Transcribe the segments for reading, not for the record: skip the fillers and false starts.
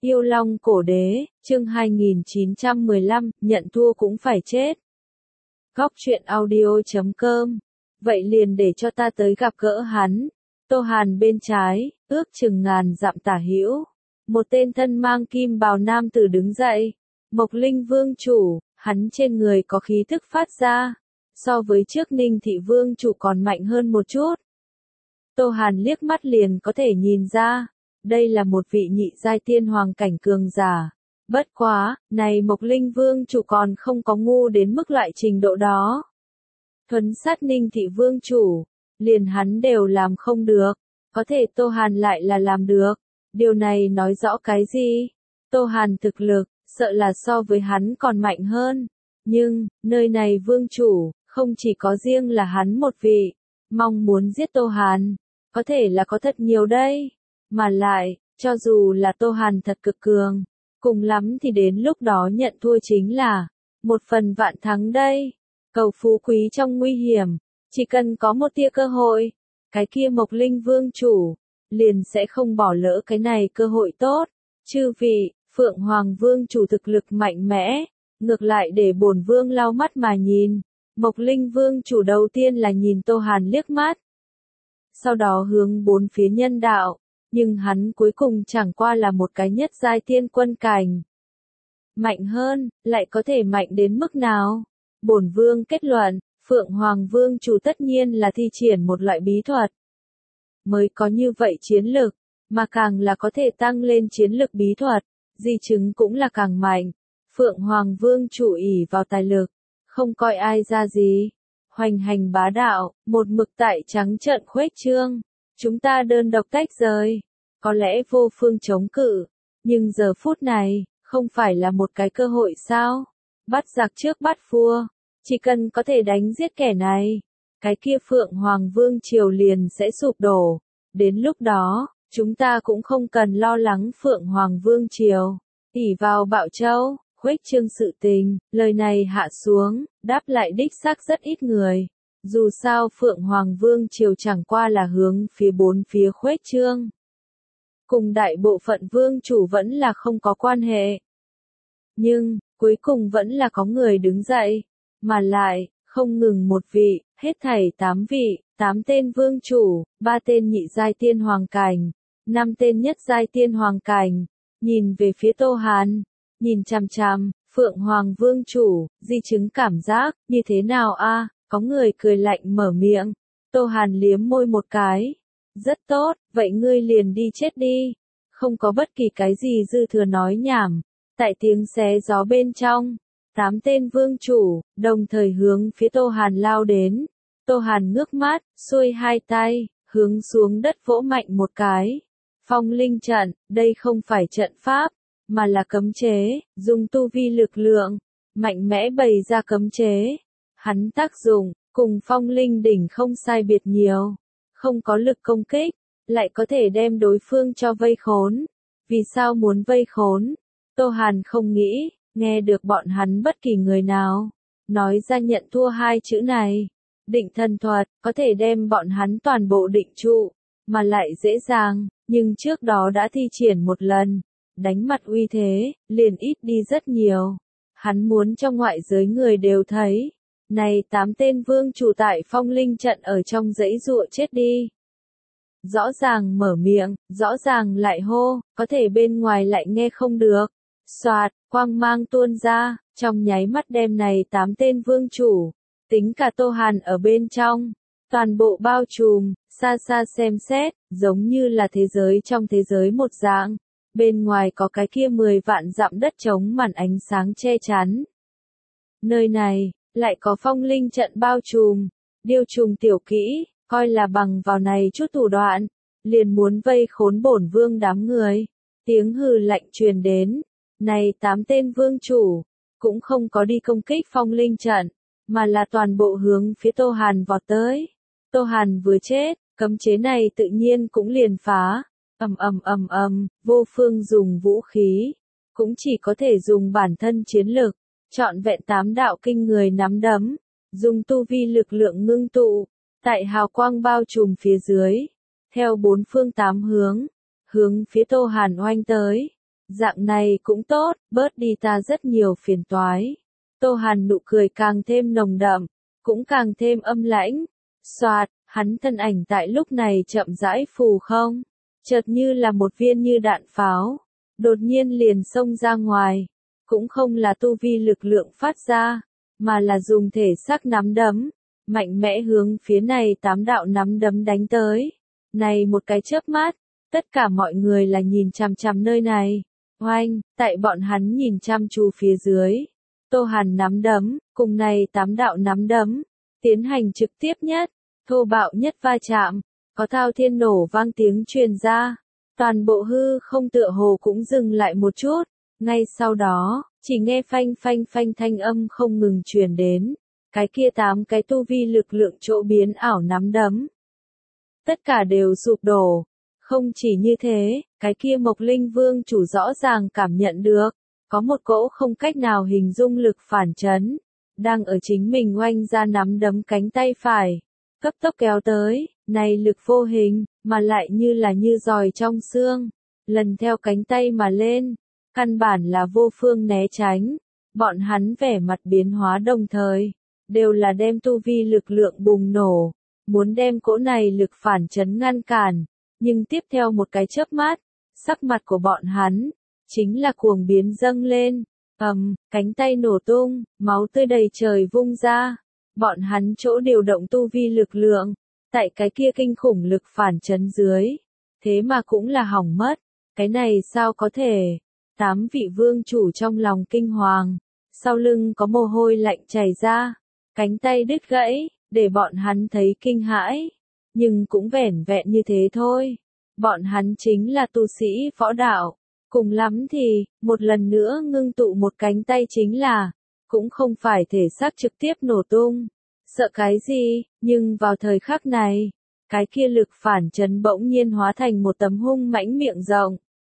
Yêu Long Cổ Đế, chương 2915, nhận thua cũng phải chết. Góc truyện audio.com. Vậy liền để cho ta tới gặp gỡ hắn. Tô Hàn bên trái, ước chừng ngàn dặm tả hữu. Một tên thân mang kim bào nam tử đứng dậy. Mộc Linh Vương chủ, hắn trên người có khí thức phát ra. So với trước Ninh Thị Vương chủ còn mạnh hơn một chút. Tô Hàn liếc mắt liền có thể nhìn ra. Đây là một vị nhị giai tiên hoàng cảnh cường giả. Bất quá, này Mộc Linh Vương chủ còn không có ngu đến mức loại trình độ đó. Thuấn sát Ninh Thị Vương chủ, liền hắn đều làm không được. Có thể Tô Hàn lại là làm được. Điều này nói rõ cái gì? Tô Hàn thực lực, sợ là so với hắn còn mạnh hơn. Nhưng, nơi này Vương chủ, không chỉ có riêng là hắn một vị. Mong muốn giết Tô Hàn, có thể là có thật nhiều đây. Mà lại, cho dù là Tô Hàn thật cực cường, cùng lắm thì đến lúc đó nhận thua chính là một phần vạn thắng đây. Cầu phú quý trong nguy hiểm, chỉ cần có một tia cơ hội, cái kia Mộc Linh Vương chủ liền sẽ không bỏ lỡ cái này cơ hội tốt. Chư vị, Phượng Hoàng Vương chủ thực lực mạnh mẽ, ngược lại để bổn vương lau mắt mà nhìn. Mộc Linh Vương chủ đầu tiên là nhìn Tô Hàn liếc mắt, sau đó hướng bốn phía nhân đạo. Nhưng hắn cuối cùng chẳng qua là một cái nhất giai tiên quân cảnh. Mạnh hơn, lại có thể mạnh đến mức nào? Bổn vương kết luận, Phượng Hoàng Vương chủ tất nhiên là thi triển một loại bí thuật. Mới có như vậy chiến lực, mà càng là có thể tăng lên chiến lực bí thuật, di chứng cũng là càng mạnh. Phượng Hoàng Vương chủ ỷ vào tài lực, không coi ai ra gì. Hoành hành bá đạo, một mực tại trắng trợn khuếch trương. Chúng ta đơn độc tách rời, có lẽ vô phương chống cự, nhưng giờ phút này, không phải là một cái cơ hội sao? Bắt giặc trước bắt vua, chỉ cần có thể đánh giết kẻ này, cái kia Phượng Hoàng Vương triều liền sẽ sụp đổ. Đến lúc đó, chúng ta cũng không cần lo lắng Phượng Hoàng Vương triều. Ỷ vào Bạo Châu, khuếch trương sự tình, lời này hạ xuống, đáp lại đích xác rất ít người. Dù sao Phượng Hoàng Vương triều chẳng qua là hướng phía bốn phía khuếch trương. Cùng đại bộ phận vương chủ vẫn là không có quan hệ. Nhưng, cuối cùng vẫn là có người đứng dậy. Mà lại, không ngừng một vị, hết thảy 8 vị, 8 tên vương chủ, 3 tên nhị giai tiên hoàng cảnh, 5 tên nhất giai tiên hoàng cảnh. Nhìn về phía Tô Hàn, nhìn chằm chằm, Phượng Hoàng Vương chủ, di chứng cảm giác, như thế nào a? Có người cười lạnh mở miệng. Tô Hàn liếm môi một cái. Rất tốt, vậy ngươi liền đi chết đi. Không có bất kỳ cái gì dư thừa nói nhảm. Tại tiếng xé gió bên trong, 8 tên vương chủ, đồng thời hướng phía Tô Hàn lao đến. Tô Hàn ngước mắt, xuôi hai tay, hướng xuống đất vỗ mạnh một cái. Phong linh trận, đây không phải trận pháp, mà là cấm chế, dùng tu vi lực lượng, mạnh mẽ bày ra cấm chế. Hắn tác dụng, cùng phong linh đỉnh không sai biệt nhiều. Không có lực công kích, lại có thể đem đối phương cho vây khốn. Vì sao muốn vây khốn? Tô Hàn không nghĩ, nghe được bọn hắn bất kỳ người nào nói ra nhận thua hai chữ này. Định thần thuật, có thể đem bọn hắn toàn bộ định trụ, mà lại dễ dàng, nhưng trước đó đã thi triển một lần. Đánh mặt uy thế, liền ít đi rất nhiều. Hắn muốn cho ngoại giới người đều thấy. Này 8 tên vương chủ tại phong linh trận ở trong dãy dụa chết đi. Rõ ràng mở miệng, rõ ràng lại hô, có thể bên ngoài lại nghe không được. Soạt, quang mang tuôn ra, trong nháy mắt đem này 8 tên vương chủ, tính cả Tô Hàn ở bên trong, toàn bộ bao trùm, xa xa xem xét, giống như là thế giới trong thế giới một dạng. Bên ngoài có cái kia 10 vạn dặm đất trống màn ánh sáng che chắn. Nơi này, lại có phong linh trận bao trùm, điêu trùng tiểu kỹ, coi là bằng vào này chút thủ đoạn, liền muốn vây khốn bổn vương đám người. Tiếng hừ lạnh truyền đến, này 8 tên vương chủ, cũng không có đi công kích phong linh trận, mà là toàn bộ hướng phía Tô Hàn vọt tới. Tô Hàn vừa chết, cấm chế này tự nhiên cũng liền phá. Vô phương dùng vũ khí, cũng chỉ có thể dùng bản thân chiến lực, trọn vẹn 8 đạo kinh người nắm đấm, dùng tu vi lực lượng ngưng tụ, tại hào quang bao trùm phía dưới, theo bốn phương tám hướng, hướng phía Tô Hàn oanh tới. Dạng này cũng tốt, bớt đi ta rất nhiều phiền toái. Tô Hàn nụ cười càng thêm nồng đậm, cũng càng thêm âm lãnh. Soạt, hắn thân ảnh tại lúc này chậm rãi phù không, chợt như là một viên như đạn pháo, đột nhiên liền xông ra ngoài, cũng không là tu vi lực lượng phát ra, mà là dùng thể xác nắm đấm, mạnh mẽ hướng phía này 8 đạo nắm đấm đánh tới. Này một cái chớp mắt, tất cả mọi người là nhìn chằm chằm nơi này. Oanh, tại bọn hắn nhìn chăm chú phía dưới, Tô Hàn nắm đấm, cùng này 8 đạo nắm đấm, tiến hành trực tiếp nhất, thô bạo nhất va chạm, có thao thiên nổ vang tiếng truyền ra, toàn bộ hư không tựa hồ cũng dừng lại một chút, ngay sau đó, chỉ nghe phanh phanh phanh thanh âm không ngừng truyền đến, cái kia 8 cái tu vi lực lượng chỗ biến ảo nắm đấm. Tất cả đều sụp đổ. Không chỉ như thế, cái kia Mộc Linh Vương chủ rõ ràng cảm nhận được, có một cỗ không cách nào hình dung lực phản chấn, đang ở chính mình oanh ra nắm đấm cánh tay phải, cấp tốc kéo tới, này lực vô hình, mà lại như giòi trong xương, lần theo cánh tay mà lên, căn bản là vô phương né tránh, bọn hắn vẻ mặt biến hóa đồng thời, đều là đem tu vi lực lượng bùng nổ, muốn đem cỗ này lực phản chấn ngăn cản. Nhưng tiếp theo một cái chớp mắt, sắc mặt của bọn hắn, chính là cuồng biến dâng lên, cánh tay nổ tung, máu tươi đầy trời vung ra, bọn hắn chỗ điều động tu vi lực lượng, tại cái kia kinh khủng lực phản chấn dưới, thế mà cũng là hỏng mất, cái này sao có thể, 8 vị vương chủ trong lòng kinh hoàng, sau lưng có mồ hôi lạnh chảy ra, cánh tay đứt gãy, để bọn hắn thấy kinh hãi. Nhưng cũng vẻn vẹn như thế thôi. Bọn hắn chính là tu sĩ võ đạo. Cùng lắm thì, một lần nữa ngưng tụ một cánh tay chính là, cũng không phải thể xác trực tiếp nổ tung. Sợ cái gì, nhưng vào thời khắc này, cái kia lực phản chấn bỗng nhiên hóa thành một tấm hung mãnh miệng rộng.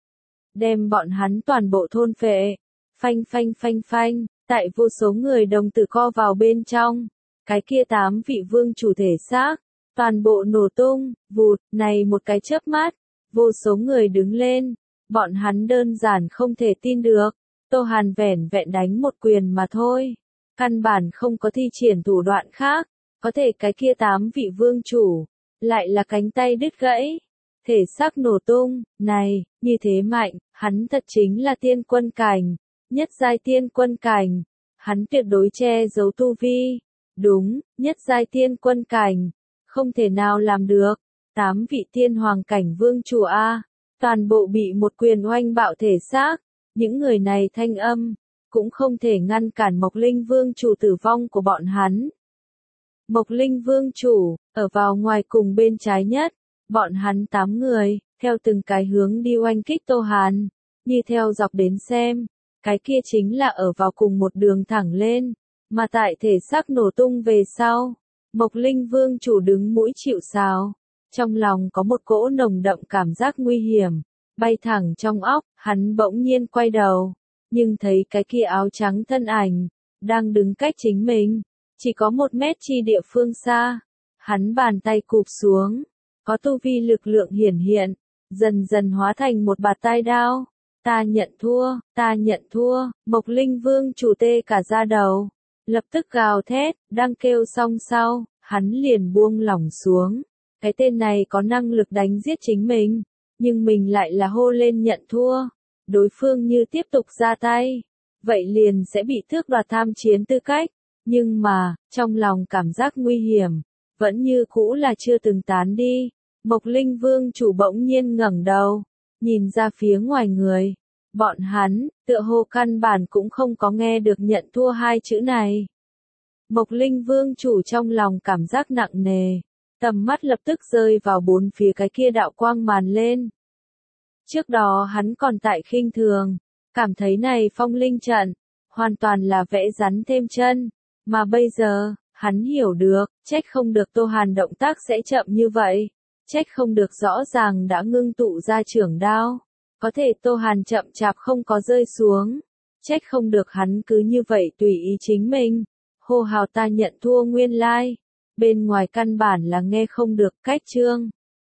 Đem bọn hắn toàn bộ thôn phệ. Phanh phanh phanh phanh, tại vô số người đồng tử co vào bên trong. Cái kia 8 vị vương chủ thể xác. Toàn bộ nổ tung, vụt, này một cái chớp mắt, vô số người đứng lên, bọn hắn đơn giản không thể tin được, Tô Hàn vẻn vẹn đánh một quyền mà thôi, căn bản không có thi triển thủ đoạn khác, có thể cái kia 8 vị vương chủ, lại là cánh tay đứt gãy, thể xác nổ tung, này, như thế mạnh, hắn thật chính là tiên quân cảnh, nhất giai tiên quân cảnh, hắn tuyệt đối che giấu tu vi, đúng, nhất giai tiên quân cảnh. Không thể nào làm được, 8 vị tiên hoàng cảnh vương chủ A, toàn bộ bị một quyền oanh bạo thể xác, những người này thanh âm, cũng không thể ngăn cản Mộc Linh vương chủ tử vong của bọn hắn. Mộc Linh vương chủ, ở vào ngoài cùng bên trái nhất, bọn hắn 8 người, theo từng cái hướng đi oanh kích Tô Hàn, như theo dọc đến xem, cái kia chính là ở vào cùng một đường thẳng lên, mà tại thể xác nổ tung về sau. Mộc Linh vương chủ đứng mũi chịu sào, trong lòng có một cỗ nồng đậm cảm giác nguy hiểm, bay thẳng trong óc, hắn bỗng nhiên quay đầu, nhưng thấy cái kia áo trắng thân ảnh, đang đứng cách chính mình, chỉ có 1 mét chi địa phương xa, hắn bàn tay cụp xuống, có tu vi lực lượng hiển hiện, dần dần hóa thành một bạt tai đao, ta nhận thua, Mộc Linh vương chủ tê cả da đầu. Lập tức gào thét, đang kêu xong sau, hắn liền buông lỏng xuống. Cái tên này có năng lực đánh giết chính mình, nhưng mình lại là hô lên nhận thua. Đối phương như tiếp tục ra tay, vậy liền sẽ bị tước đoạt tham chiến tư cách. Nhưng mà, trong lòng cảm giác nguy hiểm, vẫn như cũ là chưa từng tán đi. Mộc Linh vương chủ bỗng nhiên ngẩng đầu, nhìn ra phía ngoài người. Bọn hắn, tựa hồ căn bản cũng không có nghe được nhận thua 2 chữ này. Mộc Linh vương chủ trong lòng cảm giác nặng nề, tầm mắt lập tức rơi vào 4 phía cái kia đạo quang màn lên. Trước đó hắn còn tại khinh thường, cảm thấy này phong linh trận, hoàn toàn là vẽ rắn thêm chân, mà bây giờ, hắn hiểu được, trách không được Tô Hàn động tác sẽ chậm như vậy, trách không được rõ ràng đã ngưng tụ ra trưởng đao. Có thể Tô Hàn chậm chạp không có rơi xuống, trách không được hắn cứ như vậy tùy ý chính mình, hô hào ta nhận thua nguyên lai, bên ngoài căn bản là nghe không được cách chương.